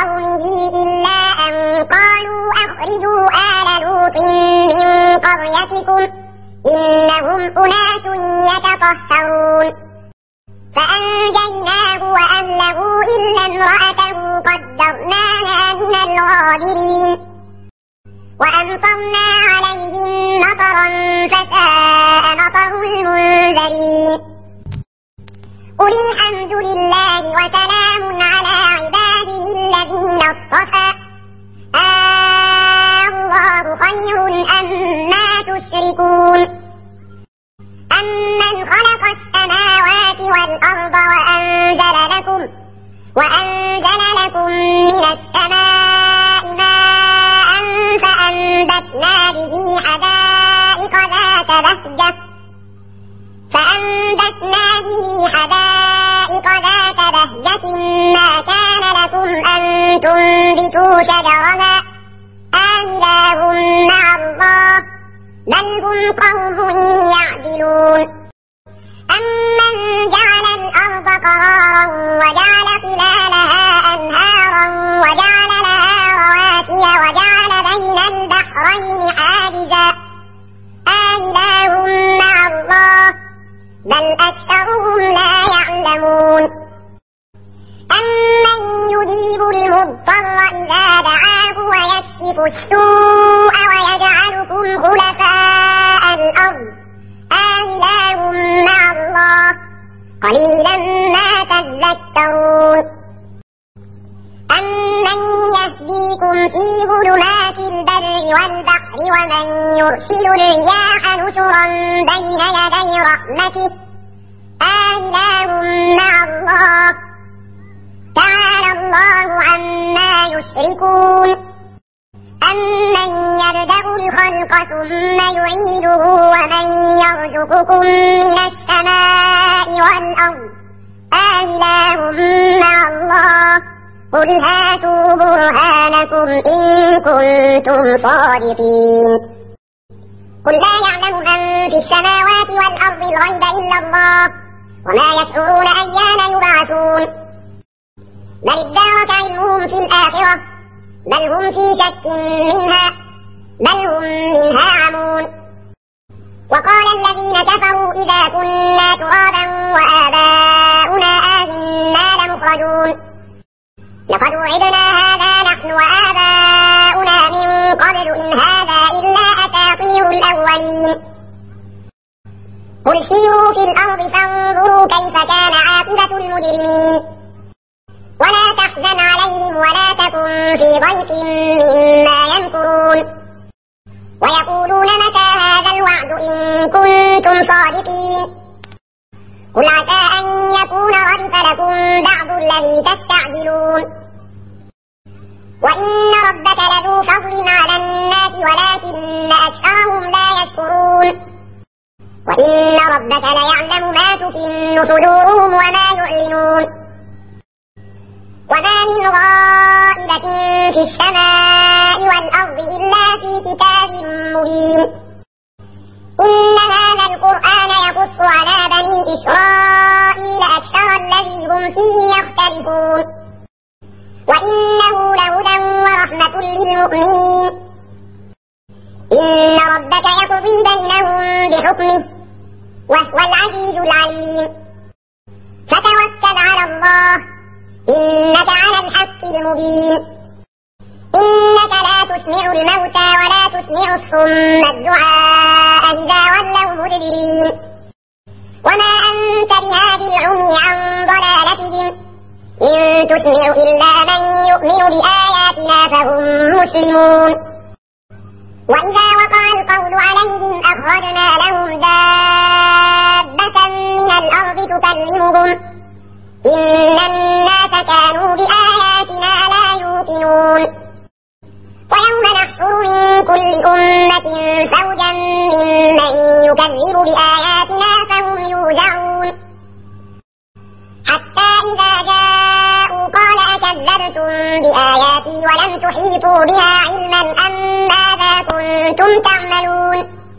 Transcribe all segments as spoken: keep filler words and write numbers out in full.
قومه إلا أن قالوا أخرجوا آل لوط من قريتكم إنهم أناس يتطهرون فأنجيناه وأهله إلا امرأته قدرناها من الغابرين وأمطرنا عليهم مطرا فساء مطر المنذرين قل الحمد لله وسلام على عباده الذين اصطفى الله خير أما تشركون أمن خلق السماوات والأرض وأنزل لكم وأنزل لكم من السماء ماء فأنبتنا به حدائق ذات بهجة فأنبتنا به حدائق ذات بهجة ما كان لكم أن تنبتوا شجرها آله مع الله بل هم قوم يعدلون أمن جعل الأرض قرارا وجعل خلالها أنهارا وجعل لها رواسي وجعل بين البحرين حاجزا آله مع الله بل أكثرهم لا يعلمون أمن يجيب المضطر إذا دعاه ويكشف السوء ويجعلكم خلفاء الأرض آله مع الله قليلا ما تذكرون أمن يهديكم في ظلمات البر والبحر ومن يرسل الرياح نشرا بين يدي رحمته آله مع الله تعالى الله عما يشركون أمن يبدأ الخلق ثم يعيده ومن يرزقكم من السماء والأرض آله مع الله قل هاتوا برهانكم إن كنتم صادقين قل لا يعلم من في السماوات والأرض الغيب إلا الله وما يشعرون أيان يبعثون بل ادارك علمهم في الآخرة بل هم في شك منها بل هم منها عمون وقال الذين كفروا إذا كنا ترابا وآباؤنا أئنا لمخرجون لقد وعدنا هذا نحن وآباؤنا من قبل إن هذا إلا أساطير الأولين قل سيروا في الأرض فانظروا كيف كان عاقبة المجرمين ولا تحزن عليهم ولا تكن في ضيق مما يمكرون ويقولون متى هذا الوعد إن كنتم صادقين قل عسى أن يكون ردف لكم بعض الذي تستعجلون وإن ربك لذو فضل على الناس ولكن أكثرهم لا يشكرون وإن ربك ليعلم ما تكن صدورهم وما يعلنون وما من غائبة في السماء والأرض إلا في كتاب مبين إن هذا القرآن يقص على بني إسرائيل أكثر الذي هم فيه يختلفون وإنه لهدى ورحمة للمؤمنين إن ربك يقضي بينهم بحكمه وهو العزيز العليم فتوكل على الله إنك على الحق المبين إنك لا تسمع الموتى ولا تسمع الصم الدعاء إذا ولوا مدبرين وما أنت بهادي العمي عن ضلالتهم إن تسمع إلا من يؤمن بآياتنا فهم مسلمون وإذا وقع القول عليهم أخرجنا لهم دابة من الأرض تكلمهم إن الناس كانوا بآياتنا لا يوقنون ويوم نحشر من كل أمة فوجا ممن يكذب بآياتنا فهم يوزعون حتى إذا جاءوا قال أكذبتم بآياتي ولم تحيطوا بها علما أم ماذا كنتم تعملون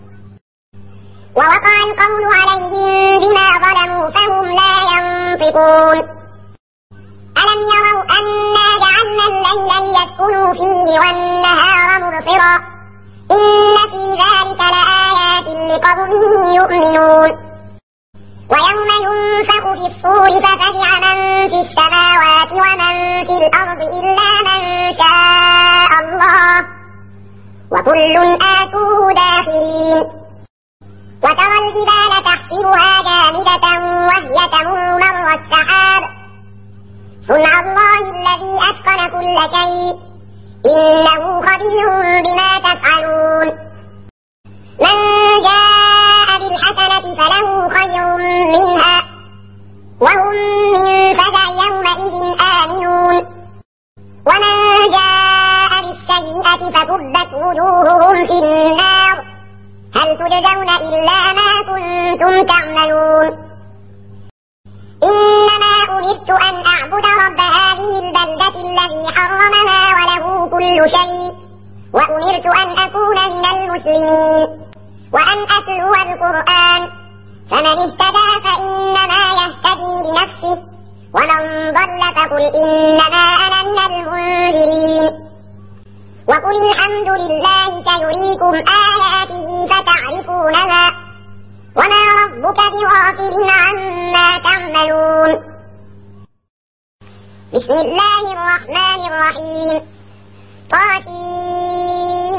ووقع القول عليهم بما ظلموا فهم لا ينطقون ألم يروا أنا جعلنا الليل ليسكنوا فيه والنهار مبصرا إن في ذلك لآيات لقوم يؤمنون ويوم ينفخ في الصور ففزع من في السماوات ومن في الأرض إلا من شاء الله وكل آتوه داخرين وترى الجبال تحسبها جامدة وهي تمر مر السحاب صنع الله الذي أتقن كل شيء إنه خبير بما تفعلون من جاء بالحسنة فله خير منها وهم من فزع يومئذ آمنون ومن جاء بالسيئة فكبت وجوههم في النار هل تجزون إلا ما كنتم تعملون إنما أمرت أن أعبد رب هذه البلدة الذي حرمها وله كل شيء وأمرت أن أكون من المسلمين وأن أتلو القرآن فمن اهتدى فإنما يهتدي لنفسه ومن ضل فقل إنما أنا من المنذرين وقل الحمد لله سيريكم آياته فتعرفونها وما ربك بغافل عما تعملون بسم الله الرحمن الرحيم طاسين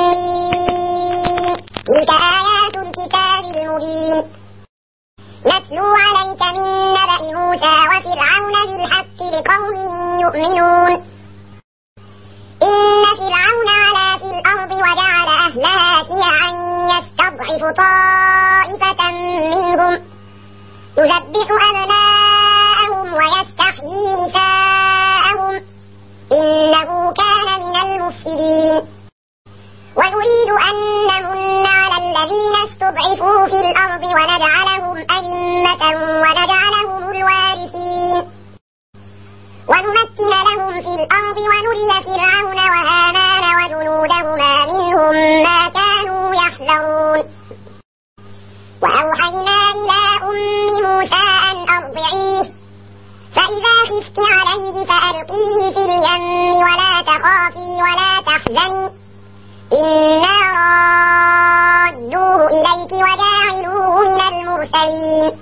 تلك آيات الكتاب المبين نتلو عليك من نبأ موسى وفرعون بالحق لقوم يؤمنون إن فرعون علا في الأرض وجعل أهلها شيعا يستضعف طائفة منهم يذبح أبناءهم ويستحيي نساءهم إنه كان من المفسدين ونريد أن نمن على الذين استضعفوا في الأرض ونجعلهم أئمة ونجعلهم الوارثين ونمكن لهم في الأرض ونري فرعون وهامان وجنودهما منهم ما كانوا يحذرون وأوحينا إلى أم موسى أن أرضعيه فإذا خفت عليه فألقيه في اليم ولا تخافي ولا تحزني إنا رادوه إليك وجاعلوه من المرسلين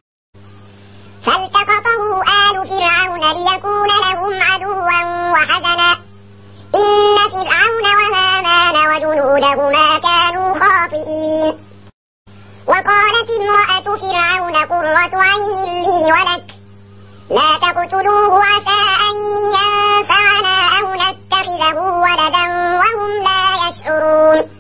فالتقطه آل فرعون ليكون لهم عدوا وحزنا إن فرعون وهامان وجنودهما كانوا خاطئين وقالت امرأة فرعون قرة عين لي ولك لا تقتلوه عسى أن ينفعنا أو نتخذه ولدا وهم لا يشعرون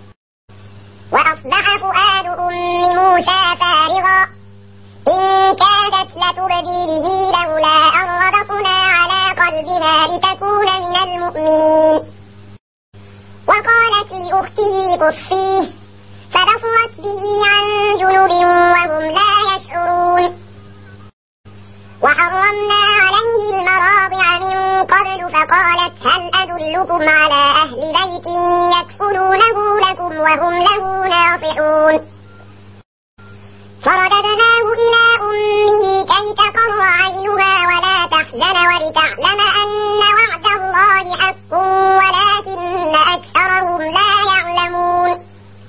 وأصبح فؤاد أم موسى فارغا إن كادت لتبدي به لولا أن ربطنا على قلبها لتكون من المؤمنين وقالت لأخته قصيه فبصرت به عن جنب وهم لا يشعرون وحرمنا عليه المراضع من قبل فقالت هل أدلكم على أهل بيت يكفلونه لكم وهم له ناصحون فرددناه إلى أمه كي تقر عينها ولا تحزن ولتعلم أن وعد الله حق ولكن أكثرهم لا يعلمون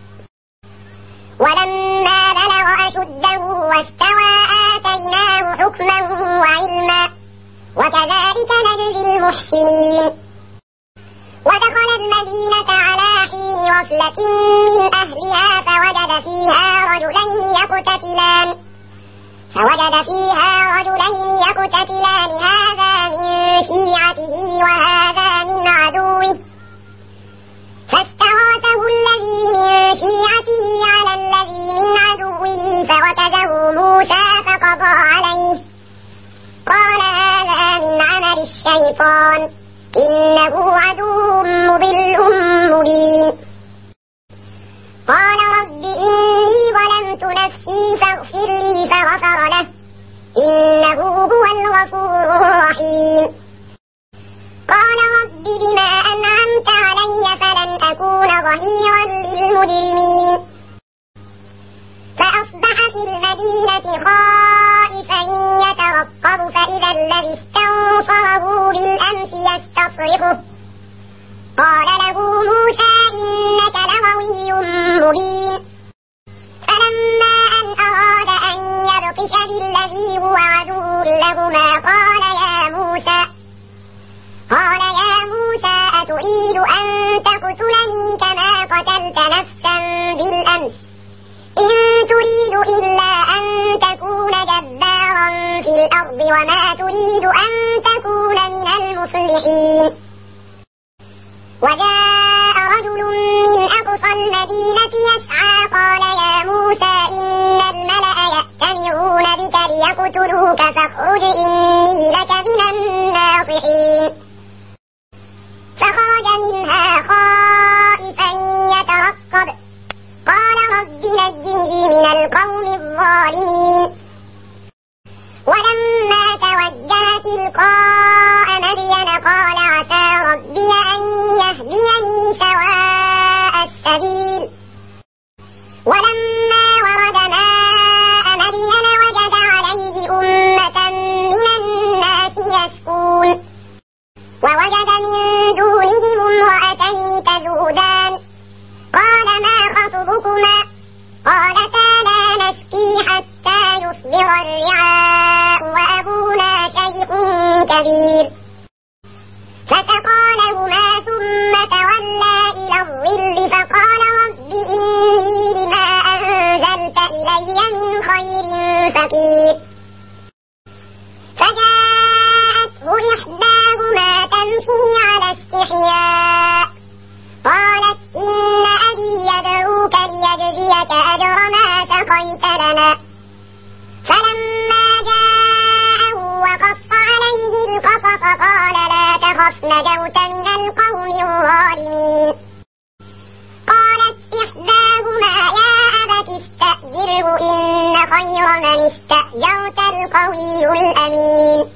ولما بلغ أشده واستوى آتيناه حكما وعلما وكذلك نجزي المحسنين ودخل المدينة على حين غفلة من أهلها فوجد فيها رجلين يقتتلان فوجد فيها رجلين يقتتلان هذا من شيعته وهذا من عدوه فاستغاثه الذي من شيعته على الذي من عدوه فوكزه موسى فقضى عليه قال هذا من عمل الشيطان إنه عدو مضل مبين قال رب إني ظلمت نفسي فاغفر لي فغفر له إنه هو الغفور الرحيم قال رب بما أنعمت علي فلن أكون ظهيرا للمجرمين فأصبح في المدينة خائفا يترقب فإذا الذي استنصره بالأمس يستصرخه قال له موسى إنك لغوي مبين فلما أن أراد أن يبطش بالذي هو عدو لهما قال يا موسى قال يا موسى أتريد أن تقتلني كما قتلت نفسا بالأمس إن تريد إلا أن تكون جبارا في الأرض وما تريد أن تكون من المصلحين وجاء رجل من أقصى المدينة يسعى قال يا موسى إن الملأ يأتمرون بك ليقتلوك فاخرج إني لك من الناصحين فخرج منها خائفا يترقب قال رب نجني من القوم الظالمين ولما توجه تلقاء مدين قال عسى ربي أن يهديني سواء السبيل ولما ورد ماء مدين وجد عليه أمة من الناس يسكون ووجد من دونهم امرأتين تذودان قال ما خطبكما قالتا لا نسقي حتى يصدر الرعاء وأبونا شيخ كبير فسقى لهما ثم تولى إلى الظل فقال رب إني لما أنزلت إلي من خير فقير فجاءته إحداهما تمشي على استحياء قالت إن أبي يدعوك ليجزيك أجر ما سقيت لنا فلما جاءه وقص عليه القصص قال لا تخف نجوت من القوم الظالمين قالت إحداهما يا أبت استأجره إن خير من استأجرت القوي الأمين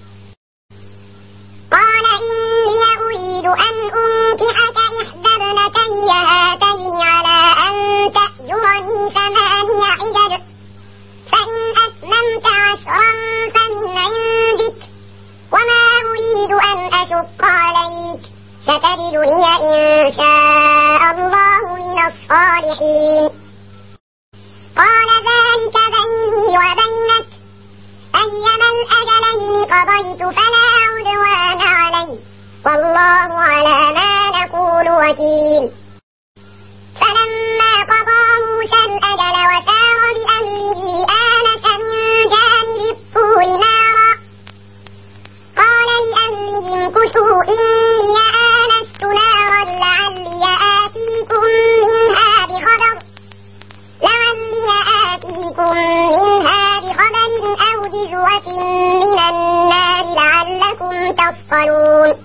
قال إني أريد أن أنكحك إحدى ابنتي هاتين على أن تأجرني ثماني حجج فإن أتممت عشرا فمن عندك وما أريد أن أشق عليك ستجدني إن شاء الله من الصالحين قال ذلك بيني وبينك أيما الأجلين قضيت فلا عدوان علي والله على ما نقول وكيل فلما قضى موسى الأجل وسار بأمره آنس من جانب الطور نارا قال لأهلهم كثوا إني آنست نارا لعلي آتيكم منها بخبر لعلي آتيكم منها بخبر أو جذوة من النار لعلكم تصطلون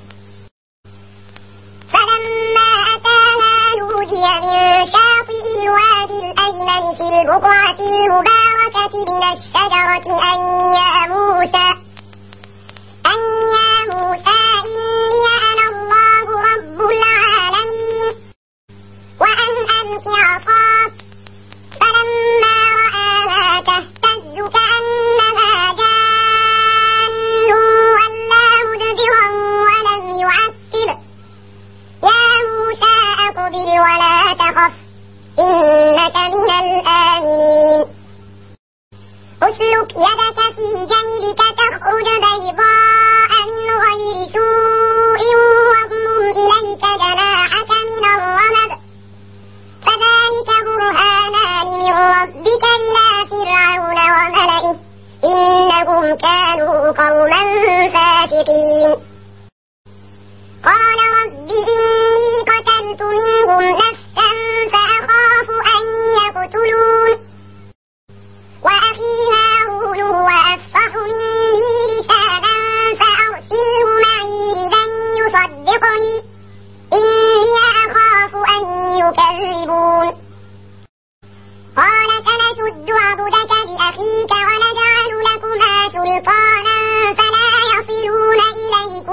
فلما أتاها نودي من شاطئ الوادي الأيمن في البقعة المباركة من الشجرة أن يا موسى أن يا موسى إني أنا الله رب العالمين وأن ألق عصاك فلما رآها تهتز كأنها جان ولا مدبرا ولم يعقب يا موسى أقبل ولا تخف إنك من الآمنين أسلك يدك في جيبك تخرج بيضاء من غير سوء واضمم إليك جناحك من الرمد فذلك برهانان من ربك إلى فرعون وملئه إنهم كانوا قوما فاسقين قال رب إني قتلت منهم نفسا فأخاف أن يقتلون وأخي هارون هو أفصح مني لسانا فأرسله معي لكي يصدقني إني أخاف أن يكذبون قال سنشد عضدك بأخيك ونجعل لكما سلطانا فلا يصلون إليكما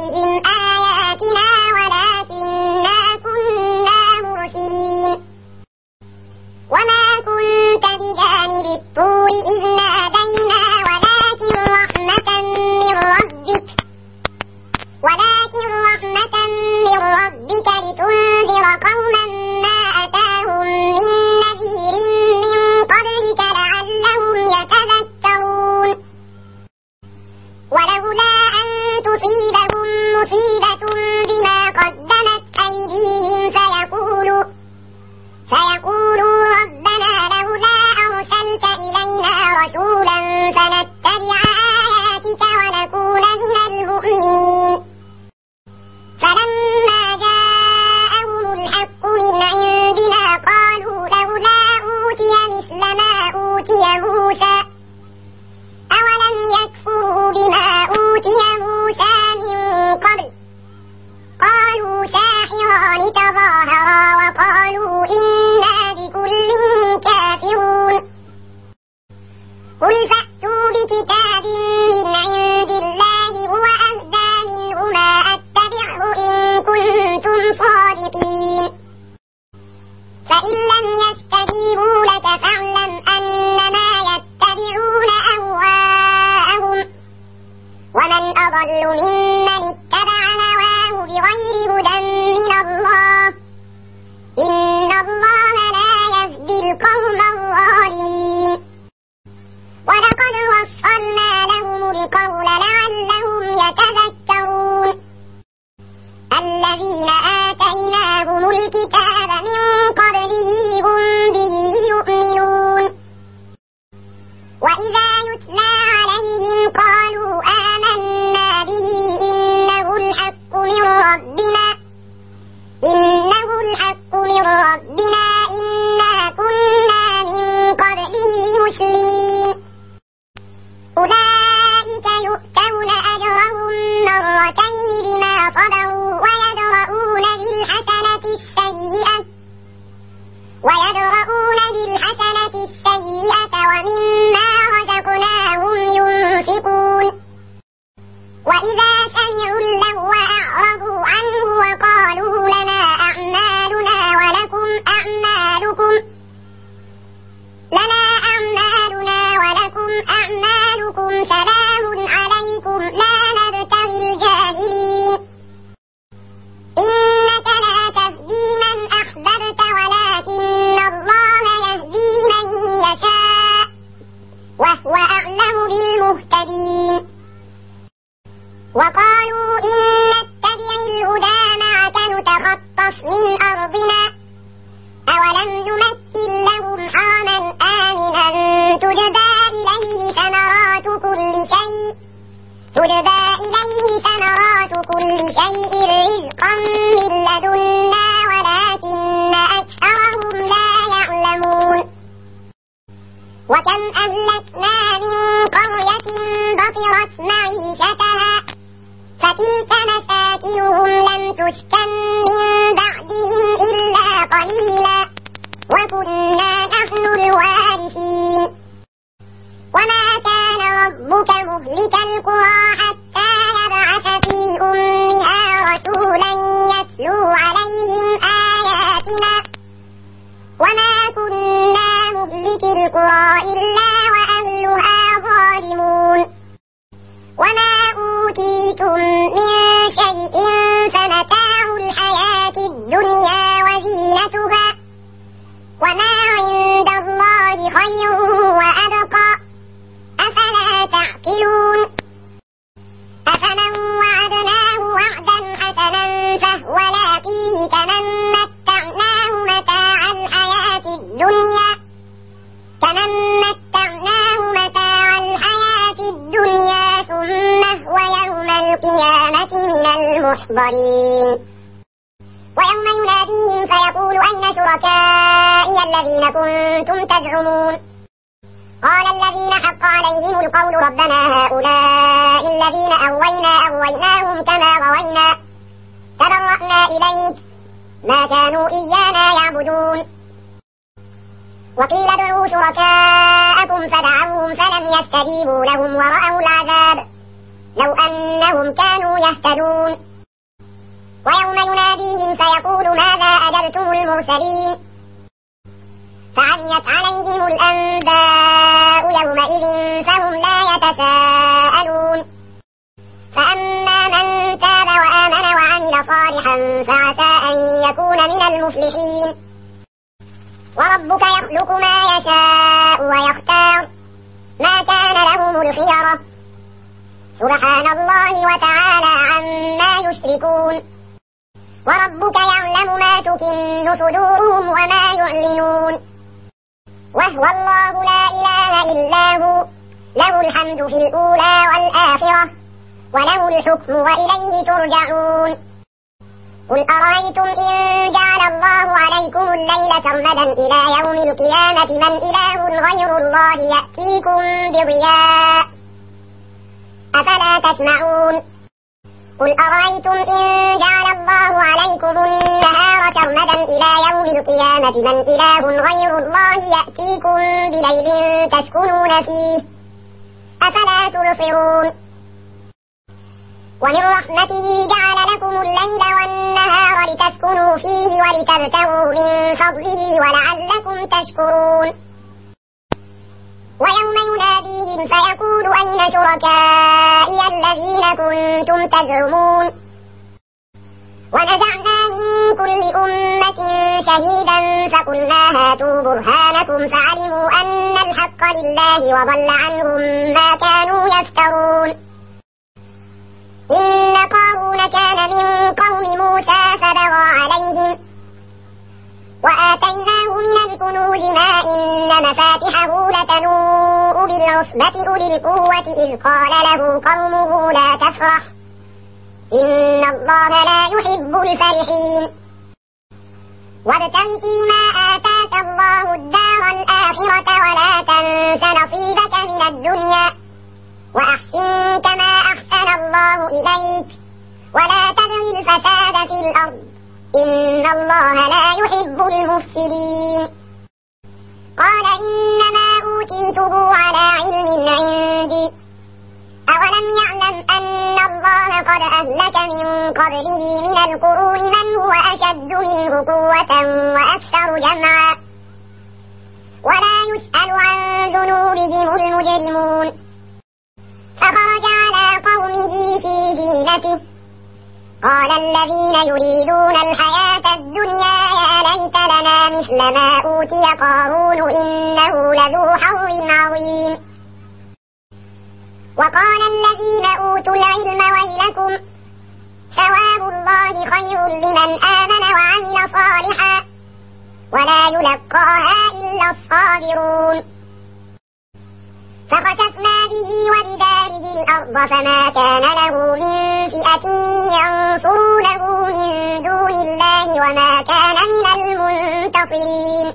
عليهم آياتنا ولكننا كنا مرسلين وما كنت بجانب الطور إذ نادينا ولكن رحمة من ربك ولكن رحمة من ربك لتنذر قوما ما أتاهم من نذير من قبلك لعلهم يتذكرون ولولا أن تصيبهم مصيبة بما قدمت أيديهم فيقولوا فيقولوا ربنا لولا أرسلت إلينا رسولا فنتبع آياتك ونكون من المؤمنين فلما جاءهم الحق من عندنا قالوا لولا أوتي مثل ما أوتي موسى أولم يكفروا بما أوتي موسى من قبل قالوا ساحران تظاهرا وقالوا إنا بكل كافرون قل فأتوا بكتاب من عند الله هو أهدى منهما أتبعه إن كنتم صادقين فإن لم يستجيبوا لك فاعلم أنما يتبعون أهواءهم ومن أضل ممن اتبع هواه بغير هدى من الله إن الله لا يهدي القوم الظالمين ولقد وصلنا لهم القول لعلهم يتذكرون الذين آتيناهم الكتاب من قبله هم به يؤمنون وإذا يتلى عليهم قالوا آمنا به إنه الحق من ربنا إنه الحق من ربنا إنا كنا من قبله مسلمين أولئك يؤتون أجرهم مرتين بما صبروا ويدرؤون بالحسنة السيئة ويدرؤون بالحسنة السيئة ومما رزقناهم ينفقون وإذا سمعوا اللغو أعرضوا عنه وقالوا لنا أعمالنا ولكم أعمالكم لنا أعمالنا ولكم أعمالكم سلام عليكم لا نبتغي الجاهلين إنك لا تهدي من أحببت ولكن الله يهدي من يشاء وهو أعلم بالمهتدين وقالوا إن نتبع الهدى معك نتخطف من أرضنا أولم نمثل لهم حرما آمنا تجبى إليه ثمرات كل شيء تجبى إليه ثمرات كل شيء رزقا من لدنا ولكن أكثرهم لا يعلمون وكم أهلكنا من قرية بطرت معيشتها فتلك مساكنهم لم تسكن من بعدهم إلا قليلا وكنا نحن الوارثين وما كان ربك مهلك القرى حتى يبعث في أمها رسولا يتلو عليهم آياتنا وما كنا مهلك القرى إلا وأهلها ظالمون وما أوتيتم من شيء فمتاع الحياة الدنيا وزينتها وما عند الله خير وأبقى أفلا تعقلون أفمن وعدناه وعدا حسنا فهو لاقيه كمن متعناه متاع الحياة الدنيا كمن متعناه متاع الحياة الدنيا ثم هو يوم القيامة من المحضرين ويوم يناديهم فيقول أين شركائي الذين كنتم تزعمون قال الذين حق عليهم القول ربنا هؤلاء الذين أغوينا أغويناهم كما غوينا تبرأنا إليك ما كانوا إيانا يعبدون وقيل ادعوا شركاءكم فدعوهم فلم يستجيبوا لهم ورأوا العذاب لو أنهم كانوا يهتدون. ويوم يناديهم فيقول ماذا أجبتم المرسلين فعميت عليهم الأنباء يومئذ فهم لا يتساءلون. فأما من تاب وآمن وعمل صالحا فعسى أن يكون من المفلحين. وربك يخلق ما يشاء ويختار ما كان لهم الخيرة سبحان الله وتعالى عما يشركون. وربك يعلم ما تكن صدورهم وما يعلنون وهو الله لا إله إلا هو له الحمد في الأولى والآخرة وله الحكم وإليه ترجعون. قل أرأيتم إن جعل الله عليكم الليل سرمدا إلى يوم القيامة من إله غير الله يأتيكم بضياء أفلا تسمعون. قل أرأيتم إن جعل الله عليكم النهار سرمدا إلى يوم القيامة من إله غير الله يأتيكم بليل تسكنون فيه أفلا تبصرون. ومن رحمته جعل لكم الليل والنهار لتسكنوا فيه ولتبتغوا من فضله ولعلكم تشكرون. ويوم يناديهم فيقول أين شركائي الذين كنتم تزعمون ونزعنا من كل أمة شهيدا فقلنا هاتوا برهانكم فعلموا أن الحق لله وضل عنهم ما كانوا يفترون. إن قارون كان من قوم موسى فبغى عليهم وآتيناه من الكنوز ما إن مفاتحه لتنوء بالعصبة أولي القوة إذ قال له قومه لا تفرح إن الله لا يحب الفرحين. وابتغ فيما آتاك الله الدار الآخرة ولا تنس نصيبك من الدنيا وأحسن كما أحسن الله إليك ولا تبغ الفساد في الأرض إن الله لا يحب المفسدين. قال إنما أوتيته على علم عندي أولم يعلم أن الله قد أهلك من قبله من القرون من هو أشد منه قوة وأكثر جمعا ولا يسأل عن ذنوبهم المجرمون. فخرج على قومه في زينته قال الذين يريدون الحياة الدنيا يا ليت لنا مثل ما أوتي قارون إنه لذو حظ عظيم. وقال الذين أوتوا العلم ويلكم ثواب الله خير لمن آمن وعمل صالحا ولا يلقاها إلا الصابرون. فخسفنا به وبداره الأرض فما كان له من فئة ينصرونه من دون الله وما كان من المنتصرين.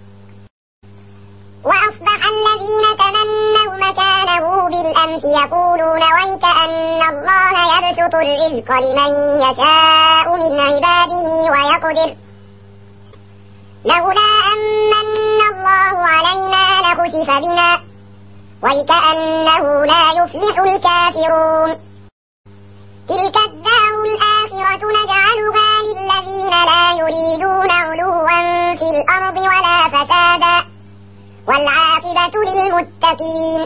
وأصبح الذين تمنوا مكانه بالأمس يقولون ويك أن الله يبسط الرزق لمن يشاء من عباده ويقدر لولا أمن الله علينا لخسف بنا ويكأنه لا يفلح الكافرون. تلك الدار الآخرة نجعلها للذين لا يريدون علوا في الأرض ولا فسادا والعاقبة للمتقين.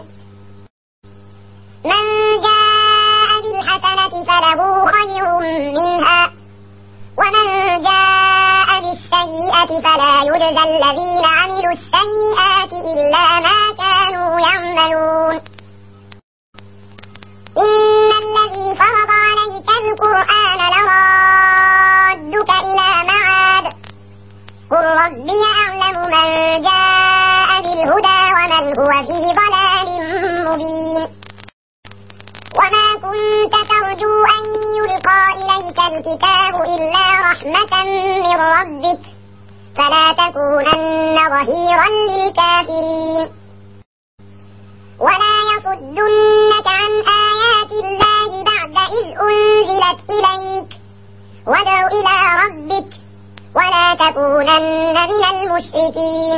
من جاء بالحسنة فله خير منها ومن جاء بالسيئة فلا يجزى الذين عملوا السيئات إلا ما كانوا يعملون. إن الذي فرض عليك القرآن لرادك إلى معاد قل ربي أعلم من جاء بالهدى ومن هو في ضلال مبين. وما كنت ترجو أن يلقى إليك الكتاب إلا رحمة من ربك فلا تكونن ظهيرا للكافرين. ولا يصدنك عن آيات الله بعد إذ أنزلت إليك وادع إلى ربك ولا تكونن من المشركين.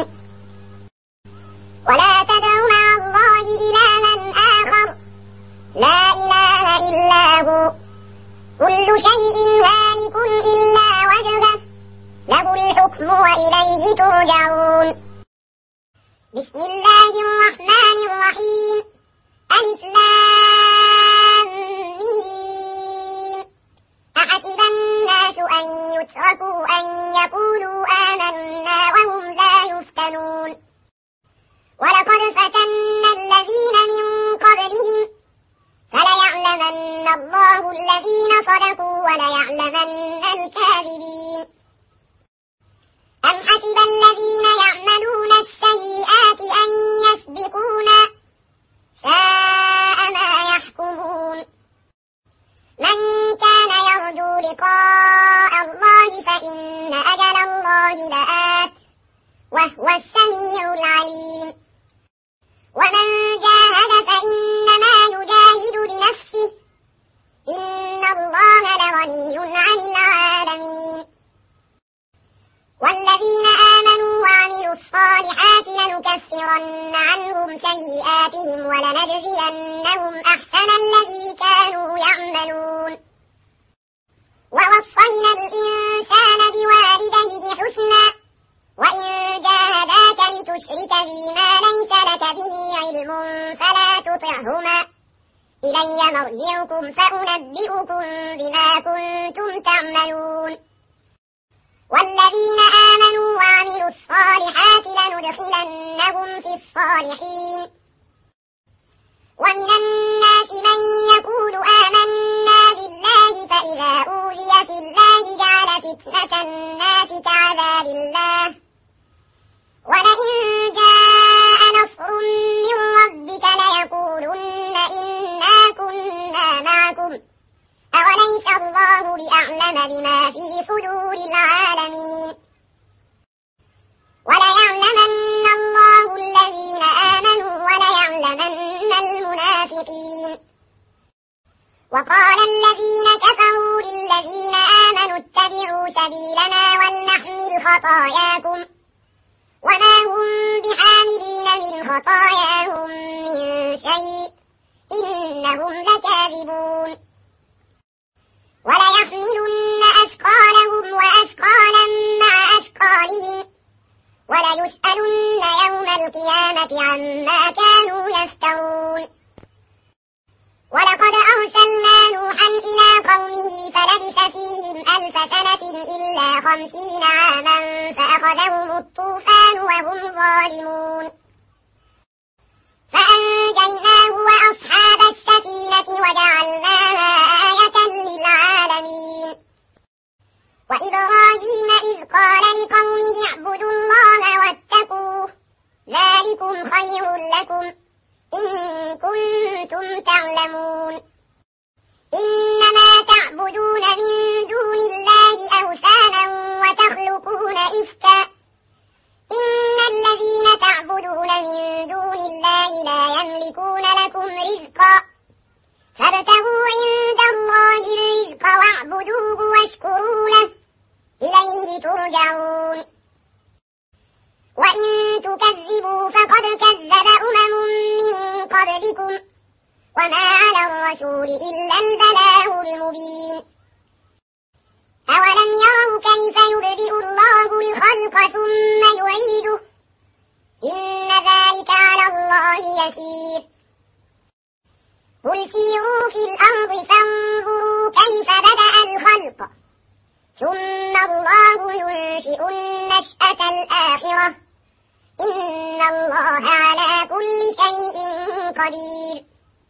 ولا تدع مع الله إلها آخر لا إله له كل شيء هالك إلا وجهه له الحكم وإليه ترجعون. بسم الله الرحمن الرحيم. ألف لام ميم. أحسب الناس أن يتركوا أن يقولوا آمنا وهم لا يفتنون. ولقد فتنا الذين من قبلهم فليعلمن الله الذين صدقوا وليعلمن الكاذبين. أم حسب الذين يعملون السيئات أن يسبقونا ساء ما يحكمون. من كان يرجو لقاء الله فإن أجل الله لآت وهو السميع العليم. ومن جاهد فإنما يجاهد لنفسه إن الله لغني عن العالمين. والذين آمنوا وعملوا الصالحات لنكفرن عنهم سيئاتهم ولنجزينهم أحسن الذي كانوا يعملون. ووصينا الإنسان بوالديه حسنا وإن جاهداك لتشرك بي ما ليس لك به علم فلا تطعهما إلي مرجعكم فأنبئكم بما كنتم تعملون. والذين آمنوا وعملوا الصالحات لندخلنهم في الصالحين. ومن الناس من يقول آمنا بالله فإذا أوذي في الله جعل فتنة الناس كعذاب الله ولئن جاء نصر من ربك ليقولن إنا كنا معكم أوليس الله بأعلم بما في صدور العالمين. وليعلمن الله الذين آمنوا وليعلمن المنافقين. وقال الذين كفروا للذين آمنوا اتبعوا سبيلنا ولنحمل خطاياكم وما هم بحاملين من خطاياهم من شيء إنهم لكاذبون. وليحملن أثقالهم وأثقالا مع أثقالهم وليسألن يوم القيامة عما كانوا يفترون. ولقد أرسلنا نوحا إلى قومه فلبث فيهم ألف سنة إلا خمسين عاما فأخذهم الطوفان وهم ظالمون. فأنجيناه وأصحاب السفينة وجعلناها آية للعالمين. وإبراهيم إذ قال لقومه اعبدوا الله واتقوه ذلكم خير لكم إن كنتم تعلمون. إنما تعبدون من دون الله أوثانا وتخلقون إفكا إن الذين تعبدون من دون الله لا يملكون لكم رزقا فابتغوا عند الله الرزق واعبدوه واشكروا له إليه ترجعون. وإن تكذبوا فقد كذب أمم من قبلكم وما على الرسول إلا البلاغ المبين. أولم يروا كيف يبدئ الله الخلق ثم يعيده إن ذلك على الله يسير. قل سيروا في الأرض فانظروا كيف بدأ الخلق ثم الله ينشئ النشأة الآخرة إن الله على كل شيء قدير.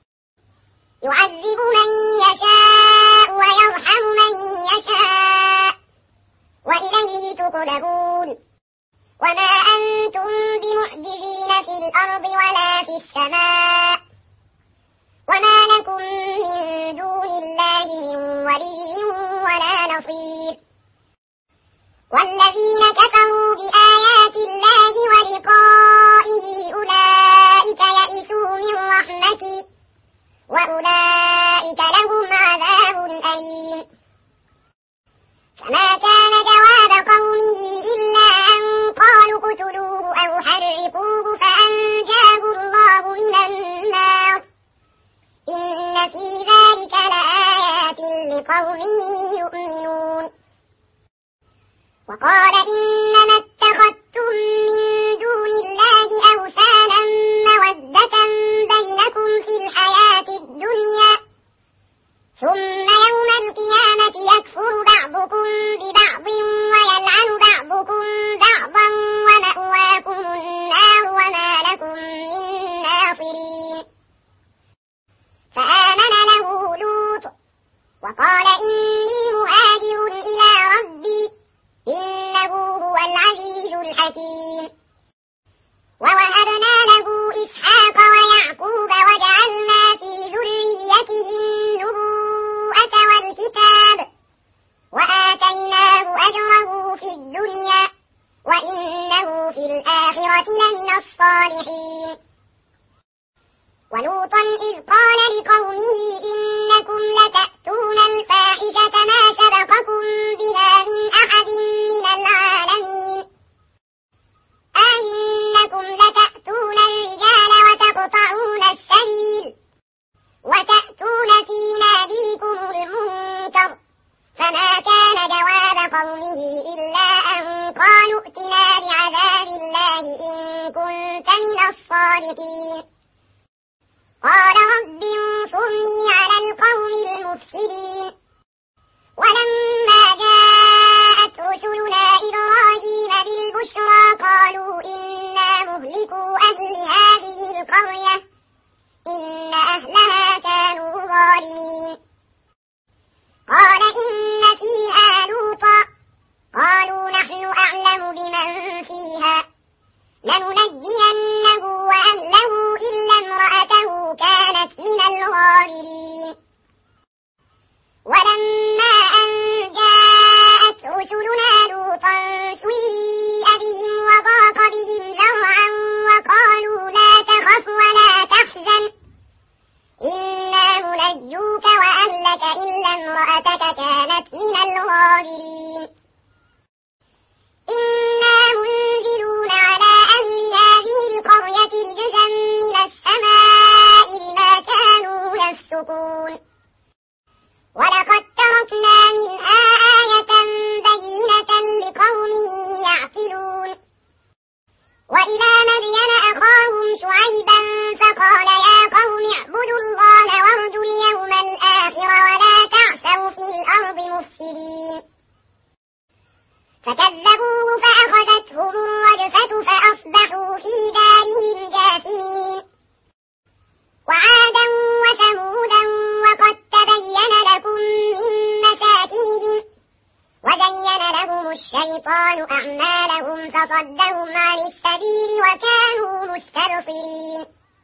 يعذب من يشاء ويرحم من يشاء وإليه تقلبون. وما أنتم بمعجزين في الأرض ولا في السماء وما لكم من دون الله من ولي ولا نصير. والذين كفروا بآيات الله ولقائه أولئك يئسوا من رحمتي وأولئك لهم عذاب أليم. فما كان جواب قومه إلا أن قالوا اقتلوه أو حرقوه فأنجاه الله من النار إن في ذلك لآية وقال إنما اتخذتم من دون الله أوثانا مودة بينكم في الحياة الدنيا ثم يوم القيامة يكفر بعضكم ببعض ويلعن بعضكم بعضا ومأواكم النار وما لكم من ناصرين. فآمن له لوط وقال إني مهاجر إلى ربي إنه هو العزيز الحكيم. ووهبنا له إسحاق ويعقوب وجعلنا في ذريته النبوءة والكتاب وآتيناه أجره في الدنيا وإنه في الآخرة لمن الصالحين. ولوطا إذ قال لقومه إنكم لتأتون الفاحشة ما سبقكم بها من أحد من العالمين أئنكم لتأتون الرجال وتقطعون السبيل وتأتون في ناديكم المنكر. فما كان جواب قومه إلا أن قالوا ائتنا بعذاب الله إن كنت من الصادقين. قال رب انصرني على القوم المفسدين. ولما جاءت رسلنا إبراهيم بالبشرى قالوا إنا مهلكوا أهل هذه القرية إن أهلها كانوا ظالمين. قال إن فيها لوطا قالوا نحن أعلم بمن فيها لننجينه وأهله إلا امرأته كانت من الغابرين. ولما أن جاءت رسلنا لوطا سيء بهم وضاق بهم ذرعا وقالوا لا تخف ولا تحزن إنا منجوك وأهلك إلا امرأتك كانت من الغابرين. إنا منزلون على أهل هذه القرية رجزا من السماء بما كانوا يفسقون. ولقد تركنا منها آية بينة لقوم يعقلون. وإلى مدين أخاهم شعيبا فقال يا قوم اعبدوا الله وارجوا اليوم الآخر ولا تعثوا في الأرض مفسدين. فكذبوه فأخذتهم الرجفة فأصبحوا في دارهم جاثمين. وعادا وثمودا وقد تبين لكم من مساكنهم وزين لهم الشيطان أعمالهم فصدهم عن السبيل وكانوا مستبصرين.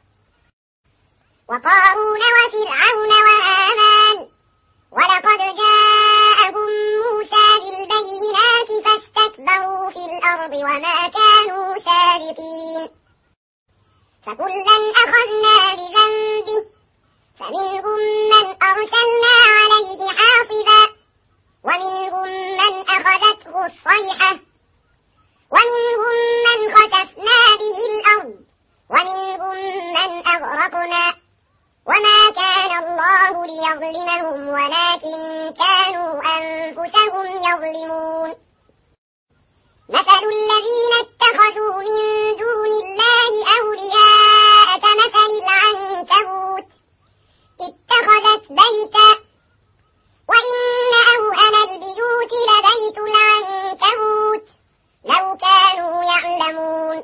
وقارون وفرعون وهامان ولقد جاءهم موسى بالبينات فاستكبروا في الأرض وما كانوا سابقين. فكلا أخذنا بذنبه فمنهم من أرسلنا عليه حاصبا ومنهم من أخذته الصيحة ومنهم من خسفنا به الأرض ومنهم من أغرقنا وما كان الله ليظلمهم ولكن كانوا أنفسهم يظلمون. مثل الذين اتخذوا من دون الله أولياء كمثل العنكبوت اتخذت بيتا وإن أوهن البيوت لبيت العنكبوت لو كانوا يعلمون.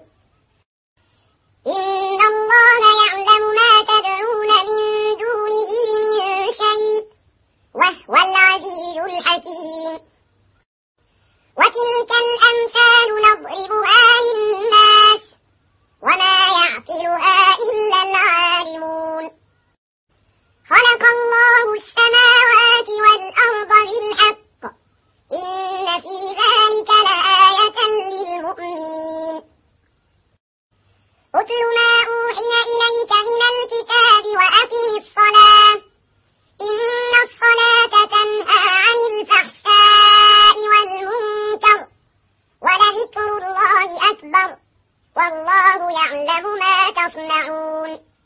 إن الله يعلم ما تدعون من دونه من شيء وهو العزيز الحكيم. وتلك الأمثال نضربها للناس وما يعقلها إلا العالمون. خلق الله السماوات والأرض بالحق إن في ذلك لآية للمؤمنين. اتل ما أوحي إليك من الكتاب وأقم الصلاة إن الصلاة تنهى عن الفحشاء والمنكر ولذكر الله أكبر والله يعلم ما تصنعون.